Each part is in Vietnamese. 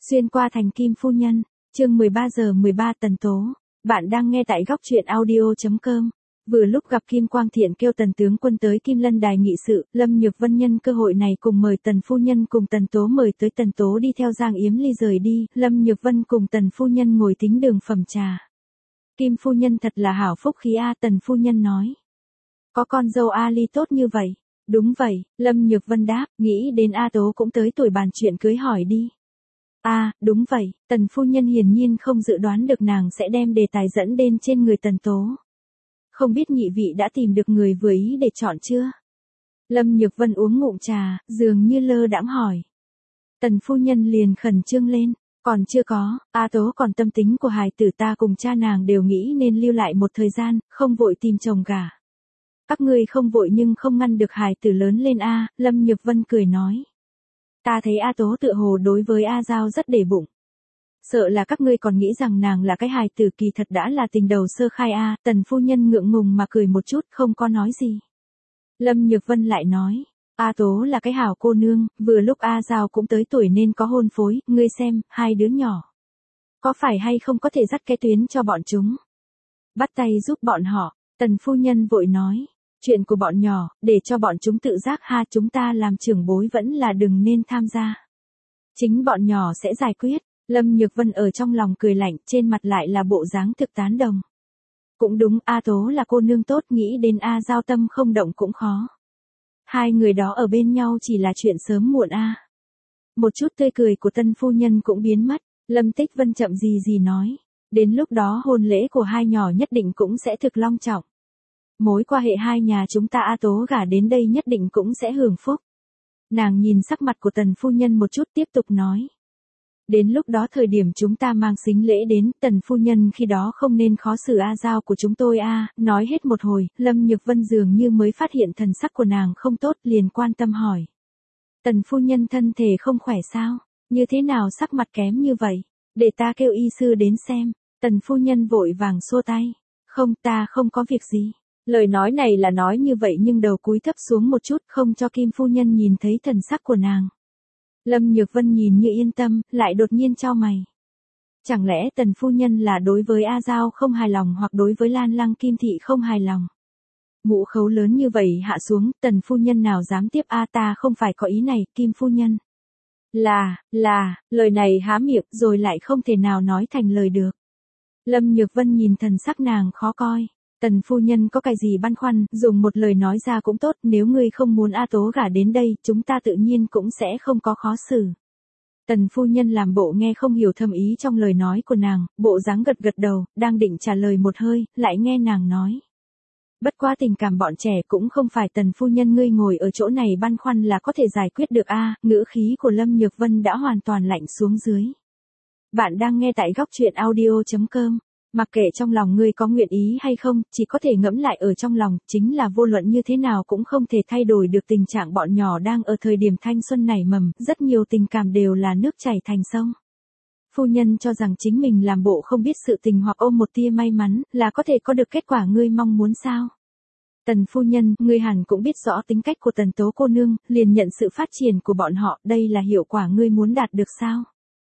Xuyên qua thành Kim Phu Nhân, chương 13 giờ 13 Tần Tố. Bạn đang nghe tại góc truyện audio.com. Vừa lúc gặp Kim Quang Thiện kêu Tần tướng quân tới Kim Lân đài nghị sự, Lâm Nhược Vân nhân cơ hội này cùng mời Tần phu nhân cùng Tần Tố mời tới Tần Tố đi theo Giang Yếm Ly rời đi, Lâm Nhược Vân cùng Tần phu nhân ngồi tính đường phẩm trà. Kim phu nhân thật là hảo phúc khí a, Tần phu nhân nói. Có con dâu A Ly tốt như vậy. Đúng vậy, Lâm Nhược Vân đáp, nghĩ đến A Tố cũng tới tuổi bàn chuyện cưới hỏi đi. Đúng vậy, Tần phu nhân hiển nhiên không dự đoán được nàng sẽ đem đề tài dẫn đến trên người Tần Tố. Không biết nhị vị đã tìm được người vừa ý để chọn chưa? Lâm Nhược Vân uống ngụm trà, dường như lơ đãng hỏi. Tần phu nhân liền khẩn trương lên, còn chưa có, A Tố còn tâm tính của hài tử ta cùng cha nàng đều nghĩ nên lưu lại một thời gian, không vội tìm chồng gả. Các ngươi không vội nhưng không ngăn được hài tử lớn lên a, Lâm Nhược Vân cười nói. Ta thấy A Tố tựa hồ đối với A Giao rất để bụng. Sợ là các ngươi còn nghĩ rằng nàng là cái hài tử, kỳ thật đã là tình đầu sơ khai a, Tần phu nhân ngượng ngùng mà cười một chút không có nói gì. Lâm Nhược Vân lại nói, A Tố là cái hảo cô nương, vừa lúc A Giao cũng tới tuổi nên có hôn phối, ngươi xem, hai đứa nhỏ. Có phải hay không có thể dắt cái tuyến cho bọn chúng? Bắt tay giúp bọn họ, Tần phu nhân vội nói. Chuyện của bọn nhỏ, để cho bọn chúng tự giác ha, chúng ta làm trưởng bối vẫn là đừng nên tham gia. Chính bọn nhỏ sẽ giải quyết, Lâm Nhược Vân ở trong lòng cười lạnh, trên mặt lại là bộ dáng thực tán đồng. Cũng đúng, A Tố là cô nương tốt, nghĩ đến A Giao tâm không động cũng khó. Hai người đó ở bên nhau chỉ là chuyện sớm muộn a. Một chút tươi cười của tân phu nhân cũng biến mất, Lâm Tích Vân chậm gì nói. Đến lúc đó hôn lễ của hai nhỏ nhất định cũng sẽ thực long trọng. Mối quan hệ hai nhà chúng ta A Tố gả đến đây nhất định cũng sẽ hưởng phúc. Nàng nhìn sắc mặt của Tần phu nhân một chút tiếp tục nói. Đến lúc đó thời điểm chúng ta mang sính lễ đến, Tần phu nhân khi đó không nên khó xử A Giao của chúng tôi a. Nói hết một hồi, Lâm Nhược Vân dường như mới phát hiện thần sắc của nàng không tốt, liền quan tâm hỏi. Tần phu nhân thân thể không khỏe sao? Như thế nào sắc mặt kém như vậy? Để ta kêu y sư đến xem. Tần phu nhân vội vàng xua tay. Không, ta không có việc gì. Lời nói này là nói như vậy nhưng đầu cúi thấp xuống một chút không cho Kim phu nhân nhìn thấy thần sắc của nàng. Lâm Nhược Vân nhìn như yên tâm, lại đột nhiên chau mày. Chẳng lẽ Tần phu nhân là đối với A Giao không hài lòng hoặc đối với Lan Lăng Kim thị không hài lòng? Ngũ khấu lớn như vậy hạ xuống, Tần phu nhân nào dám tiếp a, ta không phải có ý này, Kim phu nhân. Lời này há miệng rồi lại không thể nào nói thành lời được. Lâm Nhược Vân nhìn thần sắc nàng khó coi. Tần phu nhân có cái gì băn khoăn, dùng một lời nói ra cũng tốt, nếu ngươi không muốn A Tố gả đến đây, chúng ta tự nhiên cũng sẽ không có khó xử. Tần phu nhân làm bộ nghe không hiểu thâm ý trong lời nói của nàng, bộ dáng gật gật đầu, đang định trả lời một hơi, lại nghe nàng nói. Bất quá tình cảm bọn trẻ cũng không phải Tần phu nhân ngươi ngồi ở chỗ này băn khoăn là có thể giải quyết được a, ngữ khí của Lâm Nhược Vân đã hoàn toàn lạnh xuống dưới. Bạn đang nghe tại góc truyện audio.com. Mặc kệ trong lòng ngươi có nguyện ý hay không, chỉ có thể ngẫm lại ở trong lòng, chính là vô luận như thế nào cũng không thể thay đổi được tình trạng bọn nhỏ đang ở thời điểm thanh xuân nảy mầm, rất nhiều tình cảm đều là nước chảy thành sông. Phu nhân cho rằng chính mình làm bộ không biết sự tình hoặc ôm một tia may mắn, là có thể có được kết quả ngươi mong muốn sao? Tần phu nhân, ngươi hẳn cũng biết rõ tính cách của Tần Tố cô nương, liền nhận sự phát triển của bọn họ, đây là hiệu quả ngươi muốn đạt được sao?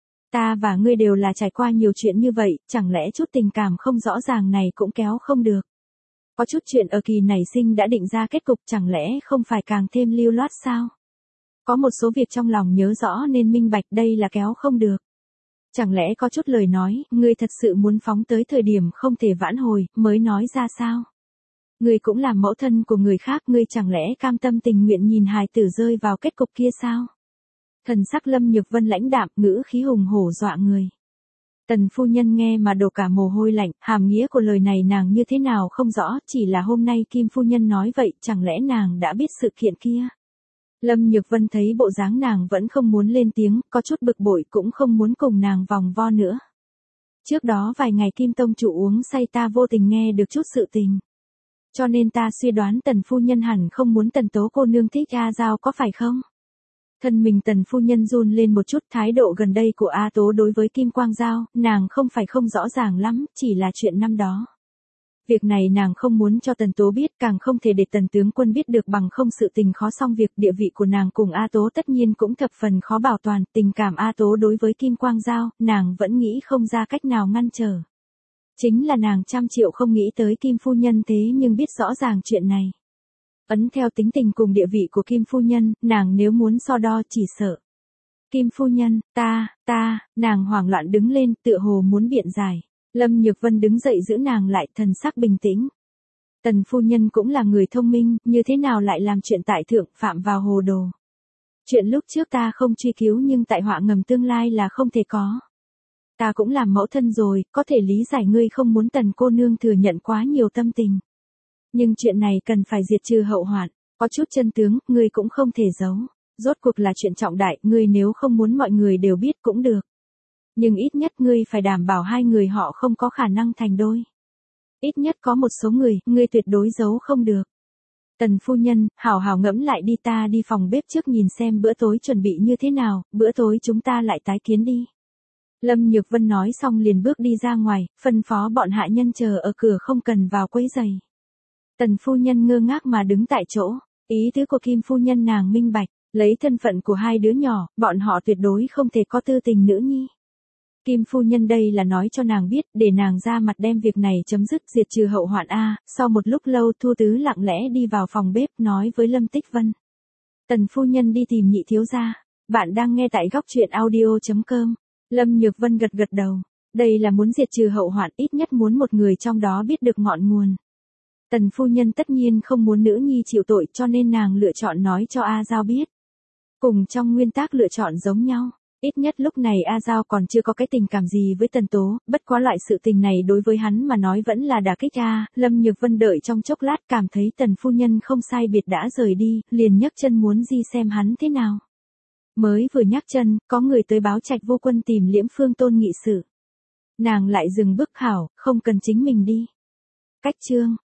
Ta và ngươi đều là trải qua nhiều chuyện như vậy, chẳng lẽ chút tình cảm không rõ ràng này cũng kéo không được. Có chút chuyện ở kỳ nảy sinh đã định ra kết cục, chẳng lẽ không phải càng thêm lưu loát sao? Có một số việc trong lòng nhớ rõ nên minh bạch, đây là kéo không được. Chẳng lẽ có chút lời nói, ngươi thật sự muốn phóng tới thời điểm không thể vãn hồi, mới nói ra sao? Ngươi cũng là mẫu thân của người khác, ngươi chẳng lẽ cam tâm tình nguyện nhìn hài tử rơi vào kết cục kia sao? Thần sắc Lâm Nhược Vân lãnh đạm, ngữ khí hùng hổ dọa người. Tần phu nhân nghe mà đổ cả mồ hôi lạnh, hàm nghĩa của lời này nàng như thế nào không rõ, chỉ là hôm nay Kim phu nhân nói vậy, chẳng lẽ nàng đã biết sự kiện kia. Lâm Nhược Vân thấy bộ dáng nàng vẫn không muốn lên tiếng, có chút bực bội cũng không muốn cùng nàng vòng vo nữa. Trước đó vài ngày Kim tông chủ uống say ta vô tình nghe được chút sự tình. Cho nên ta suy đoán Tần phu nhân hẳn không muốn Tần Tố cô nương thích A Giao có phải không? Thân mình Tần phu nhân run lên một chút, thái độ gần đây của A Tố đối với Kim Quang Giao, nàng không phải không rõ ràng lắm, chỉ là chuyện năm đó. Việc này nàng không muốn cho Tần Tố biết, càng không thể để Tần tướng quân biết được, bằng không sự tình khó xong việc. Địa vị của nàng cùng A Tố tất nhiên cũng thập phần khó bảo toàn, tình cảm A Tố đối với Kim Quang Giao, nàng vẫn nghĩ không ra cách nào ngăn trở. Chính là nàng trăm triệu không nghĩ tới Kim phu nhân thế nhưng biết rõ ràng chuyện này. Ấn theo tính tình cùng địa vị của Kim phu nhân, nàng nếu muốn so đo chỉ sợ. Kim phu nhân, nàng hoảng loạn đứng lên, tựa hồ muốn biện giải. Lâm Nhược Vân đứng dậy giữ nàng lại, thần sắc bình tĩnh. Tần phu nhân cũng là người thông minh, như thế nào lại làm chuyện tại thượng, phạm vào hồ đồ. Chuyện lúc trước ta không truy cứu, nhưng tại họa ngầm tương lai là không thể có. Ta cũng làm mẫu thân rồi, có thể lý giải ngươi không muốn Tần cô nương thừa nhận quá nhiều tâm tình. Nhưng chuyện này cần phải diệt trừ hậu hoạn, có chút chân tướng, ngươi cũng không thể giấu. Rốt cuộc là chuyện trọng đại, ngươi nếu không muốn mọi người đều biết cũng được. Nhưng ít nhất ngươi phải đảm bảo hai người họ không có khả năng thành đôi. Ít nhất có một số người, ngươi tuyệt đối giấu không được. Tần phu nhân, hảo hảo ngẫm lại đi, ta đi phòng bếp trước nhìn xem bữa tối chuẩn bị như thế nào, bữa tối chúng ta lại tái kiến đi. Lâm Nhược Vân nói xong liền bước đi ra ngoài, phân phó bọn hạ nhân chờ ở cửa không cần vào quấy rầy. Tần phu nhân ngơ ngác mà đứng tại chỗ, ý tứ của Kim phu nhân nàng minh bạch, lấy thân phận của hai đứa nhỏ, bọn họ tuyệt đối không thể có tư tình nữ nhi. Kim phu nhân đây là nói cho nàng biết, để nàng ra mặt đem việc này chấm dứt, diệt trừ hậu hoạn a. Sau một lúc lâu Thu Tứ lặng lẽ đi vào phòng bếp nói với Lâm Tích Vân. Tần phu nhân đi tìm Nhị thiếu gia. Bạn đang nghe tại góc truyện audio.com. Lâm Nhược Vân gật gật đầu. Đây là muốn diệt trừ hậu hoạn, ít nhất muốn một người trong đó biết được ngọn nguồn. Tần phu nhân tất nhiên không muốn nữ nhi chịu tội, cho nên nàng lựa chọn nói cho A Giao biết. Cùng trong nguyên tắc lựa chọn giống nhau. Ít nhất lúc này A Giao còn chưa có cái tình cảm gì với Tần Tố, bất quá loại sự tình này đối với hắn mà nói vẫn là đả kích a. Lâm Nhược Vân đợi trong chốc lát cảm thấy Tần phu nhân không sai biệt đã rời đi, liền nhấc chân muốn đi xem hắn thế nào. Mới vừa nhấc chân, có người tới báo Trạch Vô Quân tìm Liễm Phương Tôn nghị sự. Nàng lại dừng bước, hảo, không cần chính mình đi. Cách chương